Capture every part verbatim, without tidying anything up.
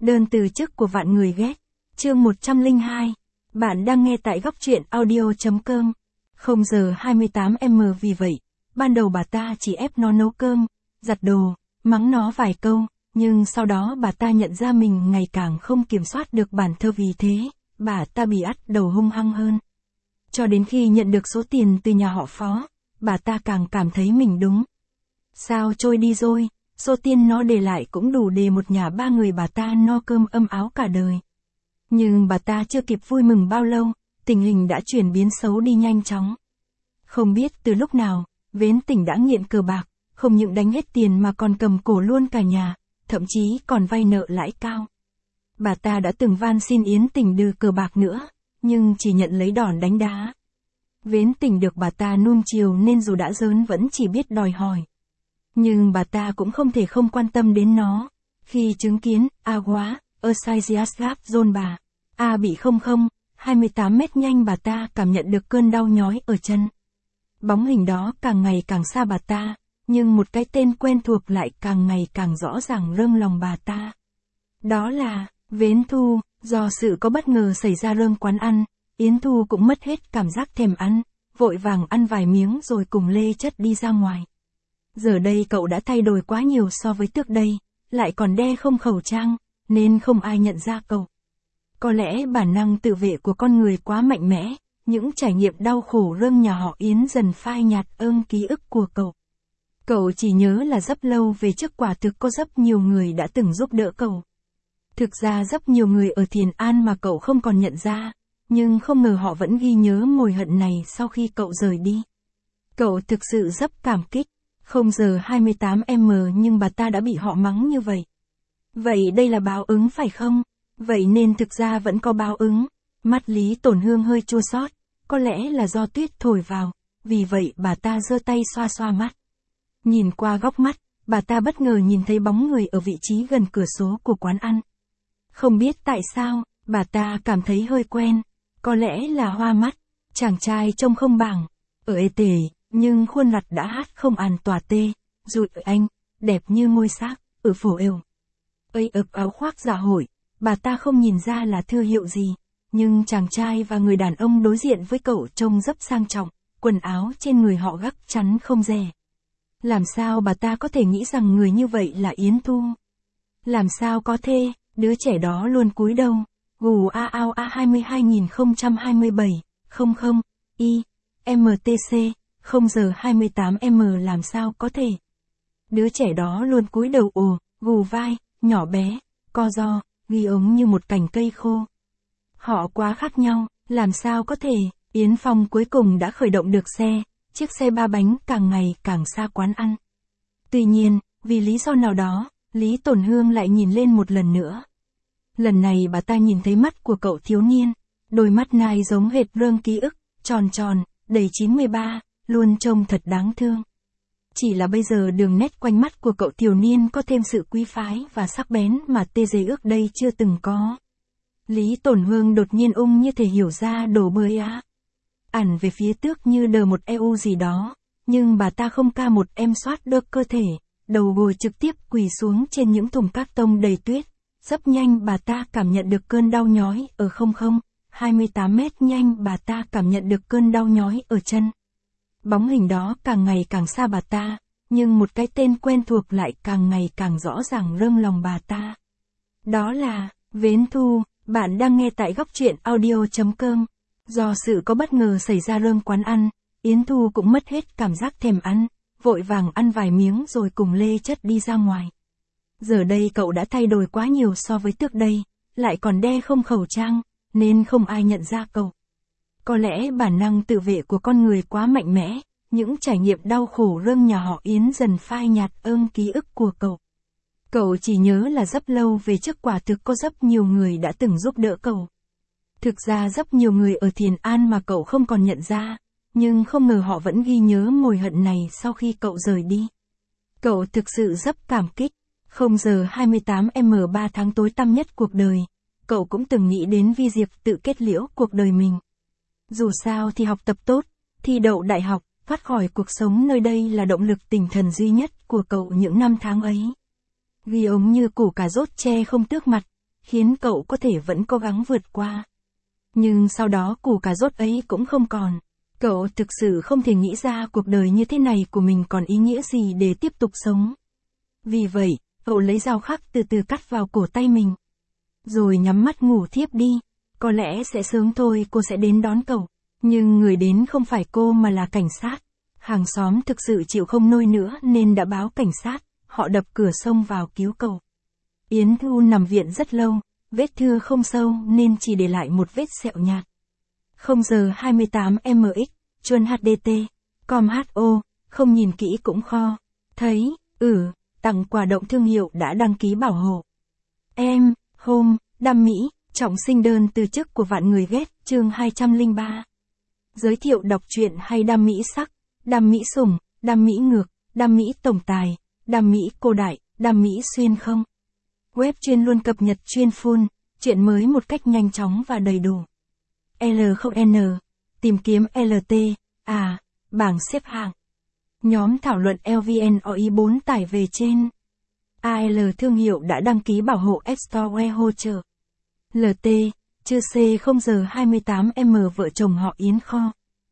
Đơn từ chức của vạn người ghét. Chương một trăm lẻ hai. Bạn đang nghe tại góc truyện audio.com. Không giờ hai mươi tám em vì vậy, ban đầu bà ta chỉ ép nó nấu cơm, giặt đồ, mắng nó vài câu, nhưng sau đó bà ta nhận ra mình ngày càng không kiểm soát được bản thân, vì thế, bà ta bị ắt đầu hung hăng hơn. Cho đến khi nhận được số tiền từ nhà họ Phó, bà ta càng cảm thấy mình đúng. Sao trôi đi rồi, số tiền nó để lại cũng đủ để một nhà ba người bà ta no cơm ấm áo cả đời. Nhưng bà ta chưa kịp vui mừng bao lâu, tình hình đã chuyển biến xấu đi nhanh chóng. Không biết từ lúc nào, Vến Tỉnh đã nghiện cờ bạc, không những đánh hết tiền mà còn cầm cổ luôn cả nhà, thậm chí còn vay nợ lãi cao. Bà ta đã từng van xin Yến Tỉnh đưa cờ bạc nữa, nhưng chỉ nhận lấy đòn đánh đá. Vến Tỉnh được bà ta nuông chiều nên dù đã lớn vẫn chỉ biết đòi hỏi. Nhưng bà ta cũng không thể không quan tâm đến nó. Khi chứng kiến A quá, Assisiasgap Zone bà, A bị không không, hai mươi tám mét nhanh, bà ta cảm nhận được cơn đau nhói ở chân. Bóng hình đó càng ngày càng xa bà ta, nhưng một cái tên quen thuộc lại càng ngày càng rõ ràng râng lòng bà ta. Đó là Vến Thu. Do sự có bất ngờ xảy ra rơm quán ăn, Yến Thu cũng mất hết cảm giác thèm ăn, vội vàng ăn vài miếng rồi cùng lê chất đi ra ngoài. Giờ đây cậu đã thay đổi quá nhiều so với trước đây, lại còn đeo không khẩu trang, nên không ai nhận ra cậu. Có lẽ bản năng tự vệ của con người quá mạnh mẽ, những trải nghiệm đau khổ rơm nhà họ Yến dần phai nhạt ơn ký ức của cậu. Cậu chỉ nhớ là rất lâu về trước quả thực có rất nhiều người đã từng giúp đỡ cậu. Thực ra rất nhiều người ở Thiền An mà cậu không còn nhận ra, nhưng không ngờ họ vẫn ghi nhớ mồi hận này sau khi cậu rời đi. Cậu thực sự rất cảm kích. Không giờ hai mươi tám em nhưng bà ta đã bị họ mắng như vậy. Vậy đây là báo ứng phải không? Vậy nên thực ra vẫn có báo ứng. Mắt Lý Tổn Hương hơi chua xót, có lẽ là do tuyết thổi vào, vì vậy bà ta giơ tay xoa xoa mắt. Nhìn qua góc mắt, bà ta bất ngờ nhìn thấy bóng người ở vị trí gần cửa sổ của quán ăn. Không biết tại sao, bà ta cảm thấy hơi quen, có lẽ là hoa mắt, chàng trai trông không bằng, ở ê tề, nhưng khuôn mặt đã hát không an tòa tê, rụi ở anh, đẹp như ngôi xác, ở phổ êu. Ây ập áo khoác dạ hội, bà ta không nhìn ra là thương hiệu gì, nhưng chàng trai và người đàn ông đối diện với cậu trông rất sang trọng, quần áo trên người họ gắc chắn không dè. Làm sao bà ta có thể nghĩ rằng người như vậy là Yến Thu? Làm sao có thể, đứa trẻ đó luôn cúi đầu, gù a ao a hai mươi hai nghìn không trăm hai mươi bảy, không không, y, mtc. Không giờ hai mươi tám em làm sao có thể. Đứa trẻ đó luôn cúi đầu ồ, gù vai, nhỏ bé, co ro, ghi ống như một cành cây khô. Họ quá khác nhau, làm sao có thể. Yến Phong cuối cùng đã khởi động được xe, chiếc xe ba bánh càng ngày càng xa quán ăn. Tuy nhiên, vì lý do nào đó, Lý Tổn Hương lại nhìn lên một lần nữa. Lần này bà ta nhìn thấy mắt của cậu thiếu niên, đôi mắt này giống hệt rơm ký ức, tròn tròn, đầy chín mươi ba. Luôn trông thật đáng thương. Chỉ là bây giờ đường nét quanh mắt của cậu thiếu niên có thêm sự quý phái và sắc bén mà tê dê ước đây chưa từng có. Lý Tổn Hương đột nhiên ung như thể hiểu ra đổ bơi á. Ẳn về phía tước như đờ một e u gì đó, nhưng bà ta không ca một em soát được cơ thể, đầu gối trực tiếp quỳ xuống trên những thùng cát tông đầy tuyết. Rất nhanh bà ta cảm nhận được cơn đau nhói ở không không, hai mươi tám mét nhanh bà ta cảm nhận được cơn đau nhói ở chân. Bóng hình đó càng ngày càng xa bà ta, nhưng một cái tên quen thuộc lại càng ngày càng rõ ràng râng lòng bà ta. Đó là Vến Thu. Bạn đang nghe tại góc truyện audio.com. Do sự có bất ngờ xảy ra rơm quán ăn, Yến Thu cũng mất hết cảm giác thèm ăn, vội vàng ăn vài miếng rồi cùng lê chất đi ra ngoài. Giờ đây cậu đã thay đổi quá nhiều so với trước đây, lại còn đeo không khẩu trang, nên không ai nhận ra cậu. Có lẽ bản năng tự vệ của con người quá mạnh mẽ, những trải nghiệm đau khổ rơm nhà họ Yến dần phai nhạt ơn ký ức của cậu. Cậu chỉ nhớ là rất lâu về trước quả thực có rất nhiều người đã từng giúp đỡ cậu. Thực ra rất nhiều người ở Thiền An mà cậu không còn nhận ra, nhưng không ngờ họ vẫn ghi nhớ mồi hận này sau khi cậu rời đi. Cậu thực sự rất cảm kích. Không giờ hai mươi tám em ba tháng tối tăm nhất cuộc đời, cậu cũng từng nghĩ đến vi diệp tự kết liễu cuộc đời mình. Dù sao thì học tập tốt, thi đậu đại học, thoát khỏi cuộc sống nơi đây là động lực tinh thần duy nhất của cậu những năm tháng ấy. Ghi ống như củ cà rốt tre không tước mặt, khiến cậu có thể vẫn cố gắng vượt qua. Nhưng sau đó củ cà rốt ấy cũng không còn. Cậu thực sự không thể nghĩ ra cuộc đời như thế này của mình còn ý nghĩa gì để tiếp tục sống. Vì vậy, cậu lấy dao khắc từ từ cắt vào cổ tay mình. Rồi nhắm mắt ngủ thiếp đi. Có lẽ sẽ sớm thôi cô sẽ đến đón cậu. Nhưng người đến không phải cô mà là cảnh sát. Hàng xóm thực sự chịu không nổi nữa nên đã báo cảnh sát. Họ đập cửa xông vào cứu cậu. Yến Thu nằm viện rất lâu. Vết thương không sâu nên chỉ để lại một vết sẹo nhạt. không giờ hai mươi tám M X, chuông H D T, com H O, không nhìn kỹ cũng kho. Thấy, ừ, tặng quà động thương hiệu đã đăng ký bảo hộ. Em, hôm, đam mỹ, trọng sinh đơn từ chức của vạn người ghét, chương hai trăm lẻ ba. Giới thiệu đọc truyện hay đam mỹ sắc, đam mỹ sủng, đam mỹ ngược, đam mỹ tổng tài, đam mỹ cô đại, đam mỹ xuyên không. Web chuyên luôn cập nhật chuyên full, chuyện mới một cách nhanh chóng và đầy đủ. L không N, tìm kiếm L T, à, bảng xếp hạng. Nhóm thảo luận L V N O I bốn tải về trên. A L thương hiệu đã đăng ký bảo hộ App Store Web hỗ trợ. L T, chưa C không giờ hai mươi tám M vợ chồng họ Yến kho.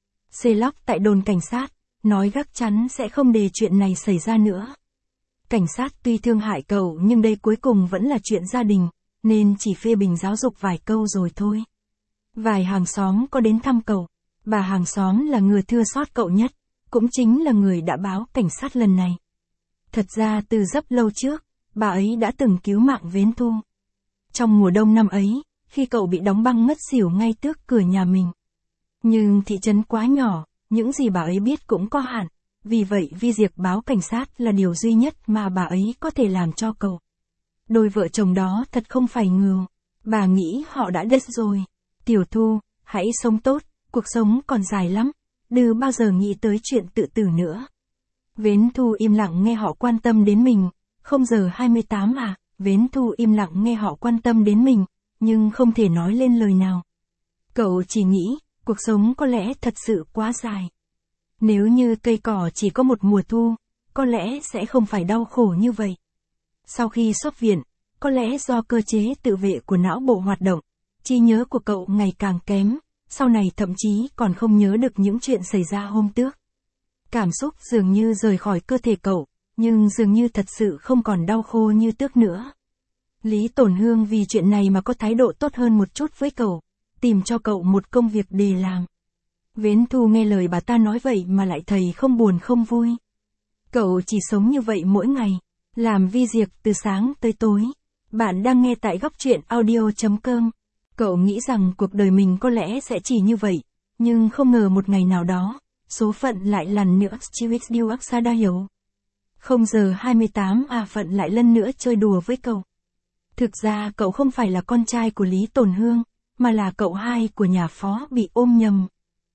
C lóc tại đồn cảnh sát, nói gác chắn sẽ không để chuyện này xảy ra nữa. Cảnh sát tuy thương hại cậu nhưng đây cuối cùng vẫn là chuyện gia đình, nên chỉ phê bình giáo dục vài câu rồi thôi. Vài hàng xóm có đến thăm cậu, bà hàng xóm là người thưa xót cậu nhất, cũng chính là người đã báo cảnh sát lần này. Thật ra từ rất lâu trước, bà ấy đã từng cứu mạng Vến Thu. Trong mùa đông năm ấy, khi cậu bị đóng băng ngất xỉu ngay trước cửa nhà mình. Nhưng thị trấn quá nhỏ, những gì bà ấy biết cũng có hạn, vì vậy việc báo cảnh sát là điều duy nhất mà bà ấy có thể làm cho cậu. Đôi vợ chồng đó thật không phải ngừa, bà nghĩ họ đã đứt rồi. Tiểu Thu, hãy sống tốt, cuộc sống còn dài lắm, đừng bao giờ nghĩ tới chuyện tự tử nữa. Vến Thu im lặng nghe họ quan tâm đến mình, không giờ hai mươi tám à, Vến Thu im lặng nghe họ quan tâm đến mình, nhưng không thể nói lên lời nào. Cậu chỉ nghĩ, cuộc sống có lẽ thật sự quá dài. Nếu như cây cỏ chỉ có một mùa thu, có lẽ sẽ không phải đau khổ như vậy. Sau khi xuất viện, có lẽ do cơ chế tự vệ của não bộ hoạt động, trí nhớ của cậu ngày càng kém, sau này thậm chí còn không nhớ được những chuyện xảy ra hôm trước. Cảm xúc dường như rời khỏi cơ thể cậu, nhưng dường như thật sự không còn đau khô như trước nữa. Lý Tổn Hương vì chuyện này mà có thái độ tốt hơn một chút với cậu, tìm cho cậu một công việc để làm. Vến Thu nghe lời bà ta nói vậy mà lại thấy không buồn không vui. Cậu chỉ sống như vậy mỗi ngày, làm vi diệt từ sáng tới tối. Bạn đang nghe tại góc truyện audio chấm com. Cậu nghĩ rằng cuộc đời mình có lẽ sẽ chỉ như vậy, nhưng không ngờ một ngày nào đó, số phận lại lần nữa Spirit Điêu Ác Sa Đa Hiểu. Không giờ hai mươi tám à phận lại lần nữa chơi đùa với cậu. Thực ra cậu không phải là con trai của Lý Tổn Hương, mà là cậu hai của nhà phó bị ôm nhầm.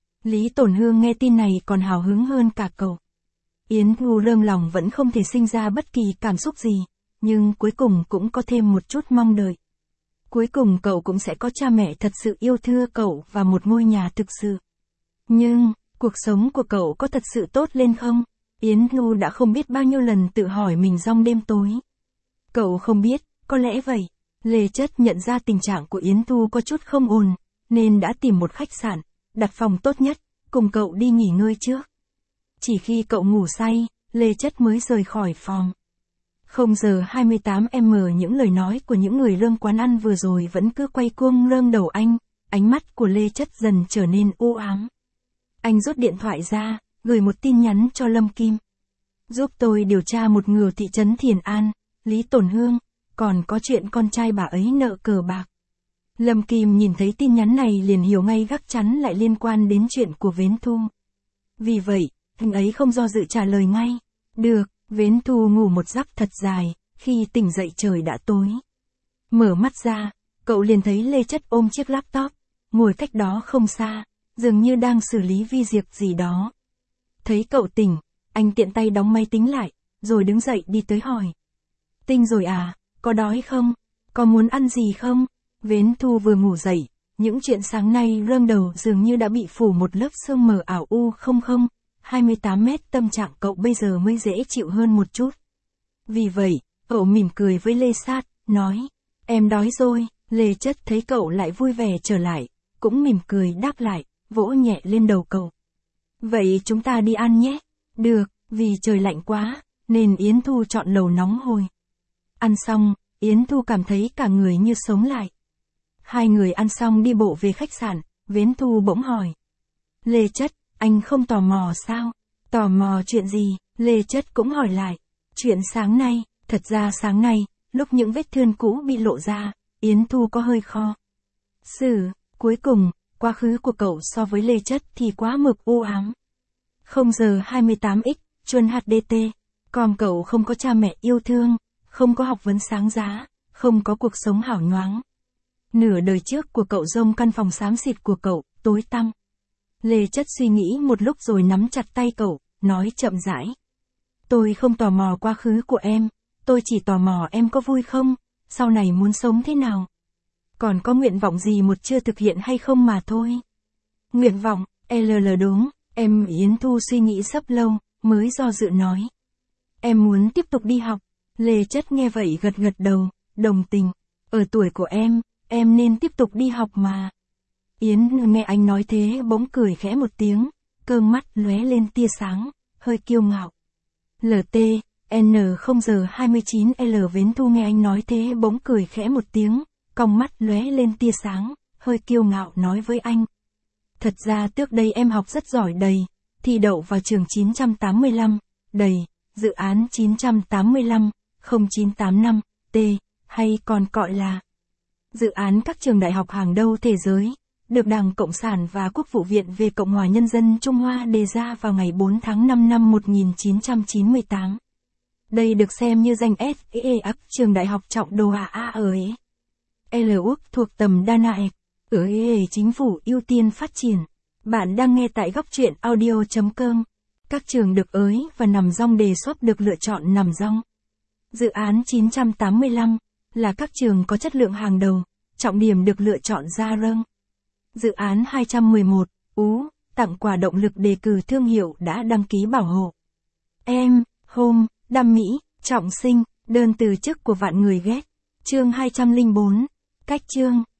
Lý Tổn Hương nghe tin này còn hào hứng hơn cả cậu. Yến Thu rơm lòng vẫn không thể sinh ra bất kỳ cảm xúc gì, nhưng cuối cùng cũng có thêm một chút mong đợi. Cuối cùng cậu cũng sẽ có cha mẹ thật sự yêu thương cậu và một ngôi nhà thực sự. Nhưng, cuộc sống của cậu có thật sự tốt lên không? Yến Thu đã không biết bao nhiêu lần tự hỏi mình trong đêm tối. Cậu không biết, có lẽ vậy. Lê Chất nhận ra tình trạng của Yến Thu có chút không ổn, nên đã tìm một khách sạn, đặt phòng tốt nhất, cùng cậu đi nghỉ ngơi trước. Chỉ khi cậu ngủ say, Lê Chất mới rời khỏi phòng. Không giờ hai mươi tám M những lời nói của những người rơm quán ăn vừa rồi vẫn cứ quay cuông rơm đầu anh, ánh mắt của Lê Chất dần trở nên u ám. Anh rút điện thoại ra, gửi một tin nhắn cho Lâm Kim. Giúp tôi điều tra một người thị trấn Thiền An, Lý Tổn Hương, còn có chuyện con trai bà ấy nợ cờ bạc. Lâm Kim nhìn thấy tin nhắn này liền hiểu ngay gác chắn lại liên quan đến chuyện của Vến Thu. Vì vậy, anh ấy không do dự trả lời ngay. Được, Vến Thu ngủ một giấc thật dài, khi tỉnh dậy trời đã tối. Mở mắt ra, cậu liền thấy Lê Chất ôm chiếc laptop, ngồi cách đó không xa, dường như đang xử lý vi diệt gì đó. Thấy cậu tỉnh, anh tiện tay đóng máy tính lại, rồi đứng dậy đi tới hỏi. Tinh rồi à, có đói không? Có muốn ăn gì không? Vến Thu vừa ngủ dậy, những chuyện sáng nay rơm đầu dường như đã bị phủ một lớp sương mờ ảo u không không, hai mươi tám mét tâm trạng cậu bây giờ mới dễ chịu hơn một chút. Vì vậy, cậu mỉm cười với Lê Sát, nói, Em đói rồi, Lê Chất thấy cậu lại vui vẻ trở lại, cũng mỉm cười đáp lại, vỗ nhẹ lên đầu cậu. Vậy chúng ta đi ăn nhé. Được, vì trời lạnh quá, nên Yến Thu chọn lẩu nóng hổi. Ăn xong, Yến Thu cảm thấy cả người như sống lại. Hai người ăn xong đi bộ về khách sạn, Yến Thu bỗng hỏi. Lê Chất, anh không tò mò sao? Tò mò chuyện gì? Lê Chất cũng hỏi lại. Chuyện sáng nay, thật ra sáng nay, lúc những vết thương cũ bị lộ ra, Yến Thu có hơi khó xử. Cuối cùng, quá khứ của cậu so với Lê Chất thì quá mực u ám. không giờ hai mươi tám x, Chuân hát đê tê. Còn cậu không có cha mẹ yêu thương, không có học vấn sáng giá, không có cuộc sống hảo nhoáng. Nửa đời trước của cậu rông căn phòng xám xịt của cậu, tối tăm. Lê Chất suy nghĩ một lúc rồi nắm chặt tay cậu, nói chậm rãi. Tôi không tò mò quá khứ của em, tôi chỉ tò mò em có vui không, sau này muốn sống thế nào. Còn có nguyện vọng gì một chưa thực hiện hay không mà thôi. Nguyện vọng, lờ lờ đúng, em Yến Thu suy nghĩ sắp lâu, mới do dự nói. Em muốn tiếp tục đi học. Lê Chất nghe vậy gật gật đầu, đồng tình. Ở tuổi của em, em nên tiếp tục đi học mà. Yến nghe anh nói thế bỗng cười khẽ một tiếng, cơm mắt lóe lên tia sáng, hơi kiêu ngạo. lờ tê, en không giờ hai mươi chín L Yến Thu nghe anh nói thế bỗng cười khẽ một tiếng, cong mắt lóe lên tia sáng, hơi kiêu ngạo nói với anh. Thật ra trước đây em học rất giỏi đầy, thi đậu vào trường chín trăm tám mươi lăm, đầy, dự án chín trăm tám mươi lăm, không chín tám năm, T, hay còn gọi là dự án các trường đại học hàng đầu thế giới, được Đảng Cộng sản và Quốc vụ viện về Cộng hòa Nhân dân Trung Hoa đề ra vào ngày bốn tháng năm năm một nghìn chín trăm chín mươi tám. Đây được xem như danh ét e ác trường đại học trọng đồ A A ở Ế. L Úc thuộc tầm đa nại, ở Ế chính phủ ưu tiên phát triển. Bạn đang nghe tại góc truyện audio.com. Các trường được ới và nằm dong đề xuất được lựa chọn nằm dong. Dự án chín trăm tám mươi lăm là các trường có chất lượng hàng đầu, trọng điểm được lựa chọn ra râng. Dự án hai trăm mười một, Ú, tặng quà động lực đề cử thương hiệu đã đăng ký bảo hộ. Em, Home, Đam Mỹ, Trọng Sinh, đơn từ chức của vạn người ghét. Chương hai trăm lẻ bốn, cách chương.